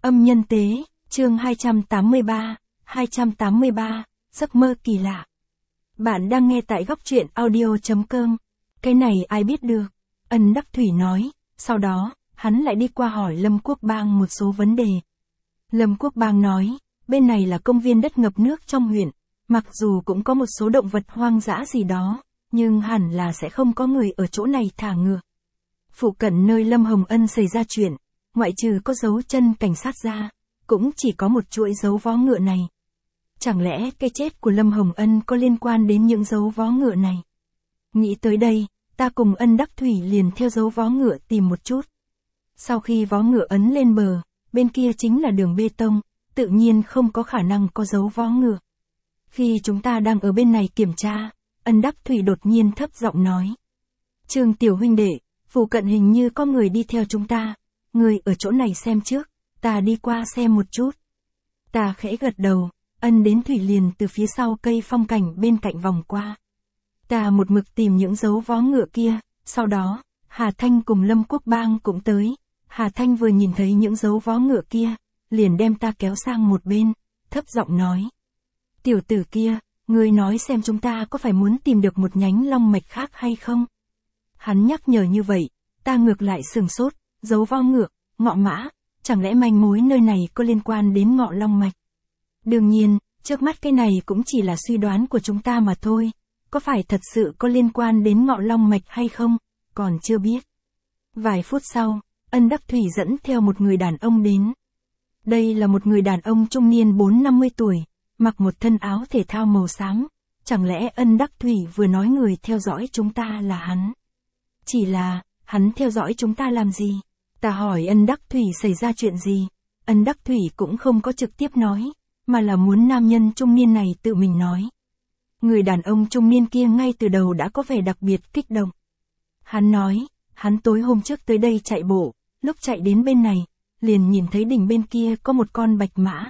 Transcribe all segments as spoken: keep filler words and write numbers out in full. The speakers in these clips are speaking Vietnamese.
Âm nhân tế, chương hai trăm tám mươi ba, hai trăm tám mươi ba, giấc mơ kỳ lạ. Bạn đang nghe tại góc truyện audio chấm com. Cái này ai biết được? Ân Đắc Thủy nói, sau đó, hắn lại đi qua hỏi Lâm Quốc Bang một số vấn đề. Lâm Quốc Bang nói, bên này là công viên đất ngập nước trong huyện, mặc dù cũng có một số động vật hoang dã gì đó, nhưng hẳn là sẽ không có người ở chỗ này thả ngựa. Phụ cận nơi Lâm Hồng Ân xảy ra chuyện, ngoại trừ có dấu chân cảnh sát ra, cũng chỉ có một chuỗi dấu vó ngựa này. Chẳng lẽ cái chết của Lâm Hồng Ân có liên quan đến những dấu vó ngựa này? Nghĩ tới đây, ta cùng Ân Đắc Thủy liền theo dấu vó ngựa tìm một chút. Sau khi vó ngựa ấn lên bờ, bên kia chính là đường bê tông, tự nhiên không có khả năng có dấu vó ngựa. Khi chúng ta đang ở bên này kiểm tra, Ân Đắc Thủy đột nhiên thấp giọng nói. Trương tiểu huynh đệ, phụ cận hình như có người đi theo chúng ta, người ở chỗ này xem trước, ta đi qua xem một chút. Ta khẽ gật đầu, Ân đến Thủy liền từ phía sau cây phong cảnh bên cạnh vòng qua. Ta một mực tìm những dấu vó ngựa kia, sau đó, Hà Thanh cùng Lâm Quốc Bang cũng tới. Hà Thanh vừa nhìn thấy những dấu vó ngựa kia, liền đem ta kéo sang một bên, thấp giọng nói. Tiểu tử kia, ngươi nói xem chúng ta có phải muốn tìm được một nhánh long mạch khác hay không? Hắn nhắc nhở như vậy, ta ngược lại sừng sốt, dấu vó ngựa, ngọ mã, chẳng lẽ manh mối nơi này có liên quan đến ngọ long mạch? Đương nhiên, trước mắt cái này cũng chỉ là suy đoán của chúng ta mà thôi, có phải thật sự có liên quan đến ngọ long mạch hay không, còn chưa biết. Vài phút sau, Ân Đắc Thủy dẫn theo một người đàn ông đến. Đây là một người đàn ông trung niên bốn năm mươi tuổi, mặc một thân áo thể thao màu xám, chẳng lẽ Ân Đắc Thủy vừa nói người theo dõi chúng ta là hắn? Chỉ là, hắn theo dõi chúng ta làm gì? Ta hỏi Ân Đắc Thủy xảy ra chuyện gì? Ân Đắc Thủy cũng không có trực tiếp nói, mà là muốn nam nhân trung niên này tự mình nói. Người đàn ông trung niên kia ngay từ đầu đã có vẻ đặc biệt kích động. Hắn nói, hắn tối hôm trước tới đây chạy bộ, lúc chạy đến bên này, liền nhìn thấy đỉnh bên kia có một con bạch mã.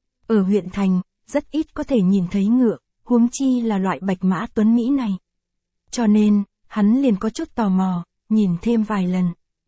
Ở huyện thành, rất ít có thể nhìn thấy ngựa, huống chi là loại bạch mã tuấn Mỹ này. Cho nên, hắn liền có chút tò mò, nhìn thêm vài lần.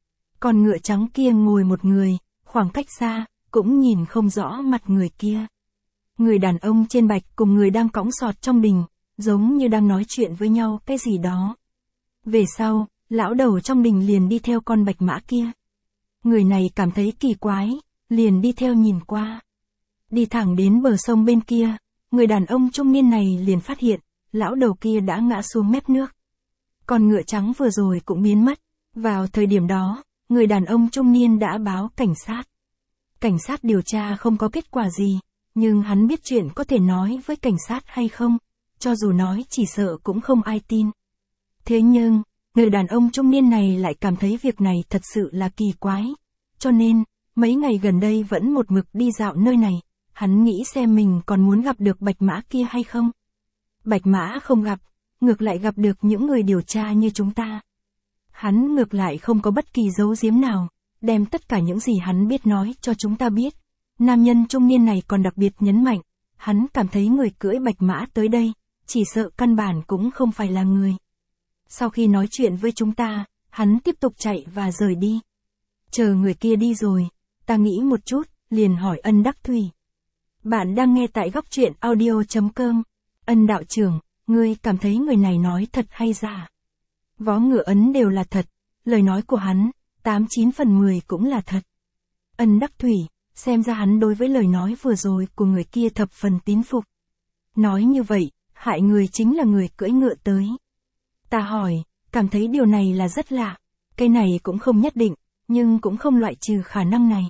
Con ngựa trắng kia ngồi một người, khoảng cách xa, cũng nhìn không rõ mặt người kia. Người đàn ông trên bạch cùng người đang cõng sọt trong đình, giống như đang nói chuyện với nhau cái gì đó. Về sau, lão đầu trong đình liền đi theo con bạch mã kia. Người này cảm thấy kỳ quái, liền đi theo nhìn qua. Đi thẳng đến bờ sông bên kia, người đàn ông trung niên này liền phát hiện, lão đầu kia đã ngã xuống mép nước. Con ngựa trắng vừa rồi cũng biến mất. Vào thời điểm đó, người đàn ông trung niên đã báo cảnh sát. Cảnh sát điều tra không có kết quả gì, nhưng hắn biết chuyện có thể nói với cảnh sát hay không, cho dù nói chỉ sợ cũng không ai tin. Thế nhưng, người đàn ông trung niên này lại cảm thấy việc này thật sự là kỳ quái, cho nên, mấy ngày gần đây vẫn một mực đi dạo nơi này, hắn nghĩ xem mình còn muốn gặp được bạch mã kia hay không. Bạch mã không gặp, ngược lại gặp được những người điều tra như chúng ta. Hắn ngược lại không có bất kỳ dấu giếm nào, đem tất cả những gì hắn biết nói cho chúng ta biết. Nam nhân trung niên này còn đặc biệt nhấn mạnh, hắn cảm thấy người cưỡi bạch mã tới đây, chỉ sợ căn bản cũng không phải là người. Sau khi nói chuyện với chúng ta, hắn tiếp tục chạy và rời đi. Chờ người kia đi rồi, ta nghĩ một chút, liền hỏi Ân Đắc Thủy. Bạn đang nghe tại góc truyện audio chấm com. Ân đạo trưởng, ngươi cảm thấy người này nói thật hay giả? Vó ngựa ấn đều là thật, lời nói của hắn, tám chín phần mười cũng là thật. Ân Đắc Thủy, xem ra hắn đối với lời nói vừa rồi của người kia thập phần tín phục. Nói như vậy, hại người chính là người cưỡi ngựa tới. Ta hỏi, cảm thấy điều này là rất lạ, cái này cũng không nhất định, nhưng cũng không loại trừ khả năng này.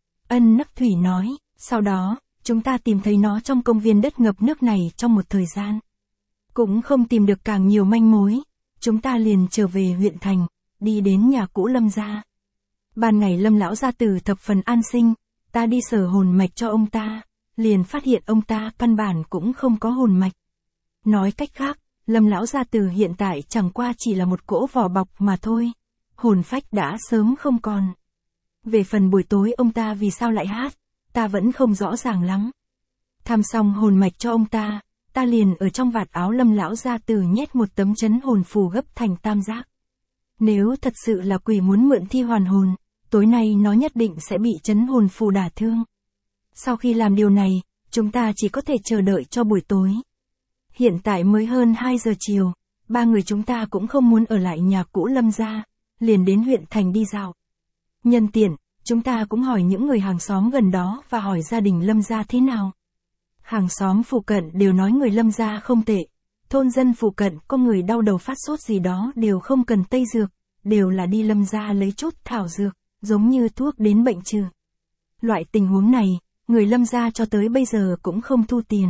Ân Đắc Thủy nói, sau đó, chúng ta tìm thấy nó trong công viên đất ngập nước này trong một thời gian. Cũng không tìm được càng nhiều manh mối, chúng ta liền trở về huyện thành, đi đến nhà cũ Lâm gia. Ban ngày Lâm lão gia tử thập phần an sinh, ta đi sờ hồn mạch cho ông ta, liền phát hiện ông ta căn bản cũng không có hồn mạch. Nói cách khác, Lâm lão gia tử hiện tại chẳng qua chỉ là một cỗ vỏ bọc mà thôi, hồn phách đã sớm không còn. Về phần buổi tối ông ta vì sao lại hát, ta vẫn không rõ ràng lắm. Thăm xong hồn mạch cho ông ta, ta liền ở trong vạt áo Lâm lão gia tử nhét một tấm chấn hồn phù gấp thành tam giác. Nếu thật sự là quỷ muốn mượn thi hoàn hồn, tối nay nó nhất định sẽ bị chấn hồn phù đả thương. Sau khi làm điều này, chúng ta chỉ có thể chờ đợi cho buổi tối. Hiện tại mới hơn hai giờ chiều, ba người chúng ta cũng không muốn ở lại nhà cũ Lâm gia, liền đến huyện thành đi dạo. Nhân tiện, chúng ta cũng hỏi những người hàng xóm gần đó và hỏi gia đình Lâm gia thế nào. Hàng xóm phụ cận đều nói người Lâm gia không tệ, thôn dân phụ cận có người đau đầu phát sốt gì đó đều không cần tây dược, đều là đi Lâm gia lấy chút thảo dược, giống như thuốc đến bệnh trừ. Loại tình huống này, người Lâm gia cho tới bây giờ cũng không thu tiền.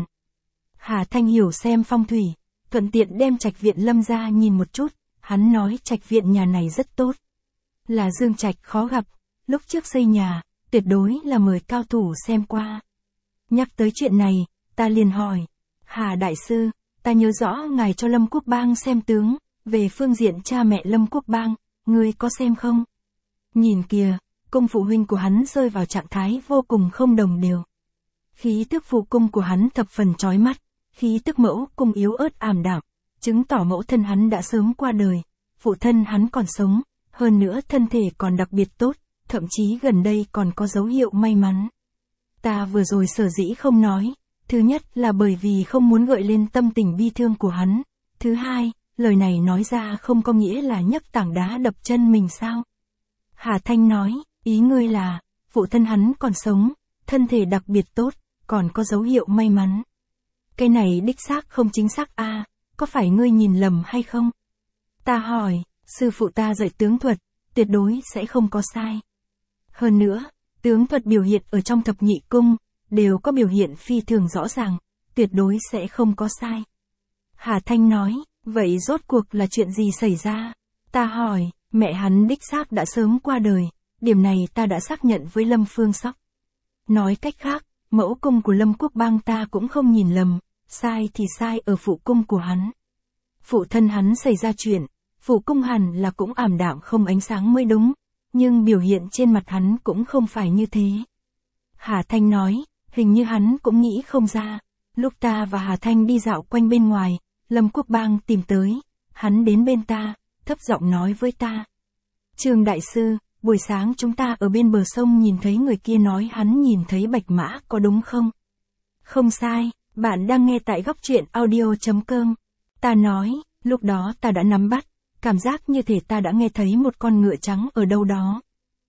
Hà Thanh hiểu xem phong thủy, thuận tiện đem trạch viện Lâm gia nhìn một chút, hắn nói trạch viện nhà này rất tốt. Là dương trạch khó gặp, lúc trước xây nhà, tuyệt đối là mời cao thủ xem qua. Nhắc tới chuyện này, ta liền hỏi, Hà Đại Sư, ta nhớ rõ ngài cho Lâm Quốc Bang xem tướng, về phương diện cha mẹ Lâm Quốc Bang, ngươi có xem không? Nhìn kìa, cung phụ huynh của hắn rơi vào trạng thái vô cùng không đồng đều. Khí tức phụ cung của hắn thập phần chói mắt, khí tức mẫu cung yếu ớt ảm đạm, chứng tỏ mẫu thân hắn đã sớm qua đời, phụ thân hắn còn sống, hơn nữa thân thể còn đặc biệt tốt, thậm chí gần đây còn có dấu hiệu may mắn. Ta vừa rồi sở dĩ không nói, thứ nhất là bởi vì không muốn gợi lên tâm tình bi thương của hắn, thứ hai, lời này nói ra không có nghĩa là nhấc tảng đá đập chân mình sao. Hà Thanh nói, ý ngươi là, phụ thân hắn còn sống, thân thể đặc biệt tốt, còn có dấu hiệu may mắn. Cái này đích xác không chính xác a, à, có phải ngươi nhìn lầm hay không? Ta hỏi, sư phụ ta dạy tướng thuật, tuyệt đối sẽ không có sai. Hơn nữa, tướng thuật biểu hiện ở trong thập nhị cung, đều có biểu hiện phi thường rõ ràng, tuyệt đối sẽ không có sai. Hà Thanh nói, vậy rốt cuộc là chuyện gì xảy ra? Ta hỏi, mẹ hắn đích xác đã sớm qua đời, điểm này ta đã xác nhận với Lâm Phương Sóc. Nói cách khác, mẫu cung của Lâm Quốc Bang ta cũng không nhìn lầm, sai thì sai ở phụ cung của hắn. Phụ thân hắn xảy ra chuyện, phụ cung hẳn là cũng ảm đạm không ánh sáng mới đúng, nhưng biểu hiện trên mặt hắn cũng không phải như thế. Hà Thanh nói, hình như hắn cũng nghĩ không ra, lúc ta và Hà Thanh đi dạo quanh bên ngoài, Lâm Quốc Bang tìm tới, hắn đến bên ta, thấp giọng nói với ta. Trương Đại Sư, buổi sáng chúng ta ở bên bờ sông nhìn thấy người kia nói hắn nhìn thấy bạch mã có đúng không? Không sai, bạn đang nghe tại góc truyện audio chấm com. Ta nói, lúc đó ta đã nắm bắt, cảm giác như thể ta đã nghe thấy một con ngựa trắng ở đâu đó.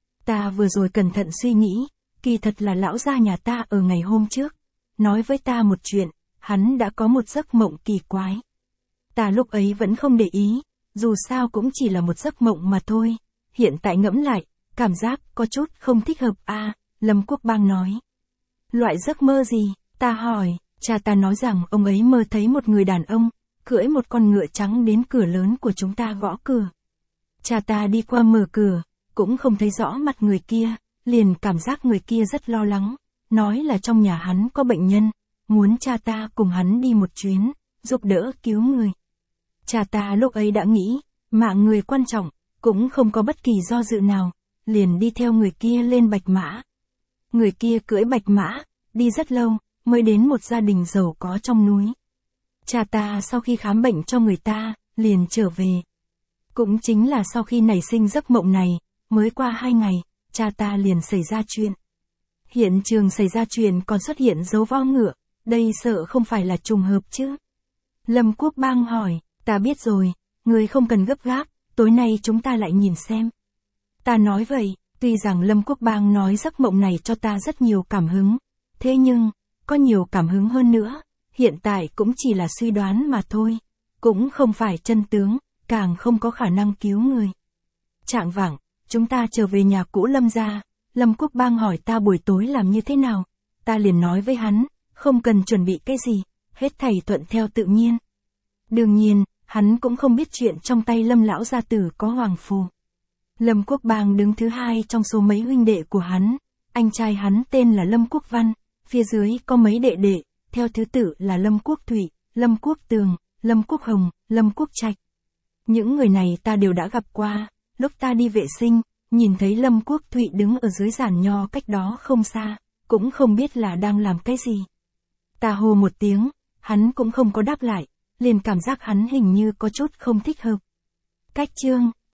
Ta vừa rồi cẩn thận suy nghĩ, kỳ thật là lão gia nhà ta ở ngày hôm trước, nói với ta một chuyện, hắn đã có một giấc mộng kỳ quái. Ta lúc ấy vẫn không để ý, dù sao cũng chỉ là một giấc mộng mà thôi, hiện tại ngẫm lại, cảm giác có chút không thích hợp a, à, Lâm Quốc Bang nói. Loại giấc mơ gì? Ta hỏi, cha ta nói rằng ông ấy mơ thấy một người đàn ông, cưỡi một con ngựa trắng đến cửa lớn của chúng ta gõ cửa. Cha ta đi qua mở cửa, cũng không thấy rõ mặt người kia, liền cảm giác người kia rất lo lắng, nói là trong nhà hắn có bệnh nhân, muốn cha ta cùng hắn đi một chuyến, giúp đỡ cứu người. Cha ta lúc ấy đã nghĩ, mạng người quan trọng, cũng không có bất kỳ do dự nào, liền đi theo người kia lên bạch mã. Người kia cưỡi bạch mã, đi rất lâu, mới đến một gia đình giàu có trong núi. Cha ta sau khi khám bệnh cho người ta, liền trở về. Cũng chính là sau khi nảy sinh giấc mộng này, mới qua hai ngày, cha ta liền xảy ra chuyện. Hiện trường xảy ra chuyện còn xuất hiện dấu vo ngựa, đây sợ không phải là trùng hợp chứ. Lâm Quốc Bang hỏi, ta biết rồi, người không cần gấp gáp, tối nay chúng ta lại nhìn xem. Ta nói vậy, tuy rằng Lâm Quốc Bang nói giấc mộng này cho ta rất nhiều cảm hứng, thế nhưng, có nhiều cảm hứng hơn nữa, hiện tại cũng chỉ là suy đoán mà thôi, cũng không phải chân tướng, càng không có khả năng cứu người. Trạng vạng, chúng ta trở về nhà cũ Lâm gia, Lâm Quốc Bang hỏi ta buổi tối làm như thế nào, ta liền nói với hắn, không cần chuẩn bị cái gì, hết thảy thuận theo tự nhiên. Đương nhiên, hắn cũng không biết chuyện trong tay Lâm lão gia tử có hoàng phù. Lâm Quốc Bang đứng thứ hai trong số mấy huynh đệ của hắn, anh trai hắn tên là Lâm Quốc Văn, phía dưới có mấy đệ đệ, theo thứ tự là Lâm Quốc Thủy, Lâm Quốc Tường, Lâm Quốc Hồng, Lâm Quốc Trạch. Những người này ta đều đã gặp qua, lúc ta đi vệ sinh, nhìn thấy Lâm Quốc Thụy đứng ở dưới giàn nho cách đó không xa, cũng không biết là đang làm cái gì. Ta hô một tiếng, hắn cũng không có đáp lại, liền cảm giác hắn hình như có chút không thích hợp. Cách chương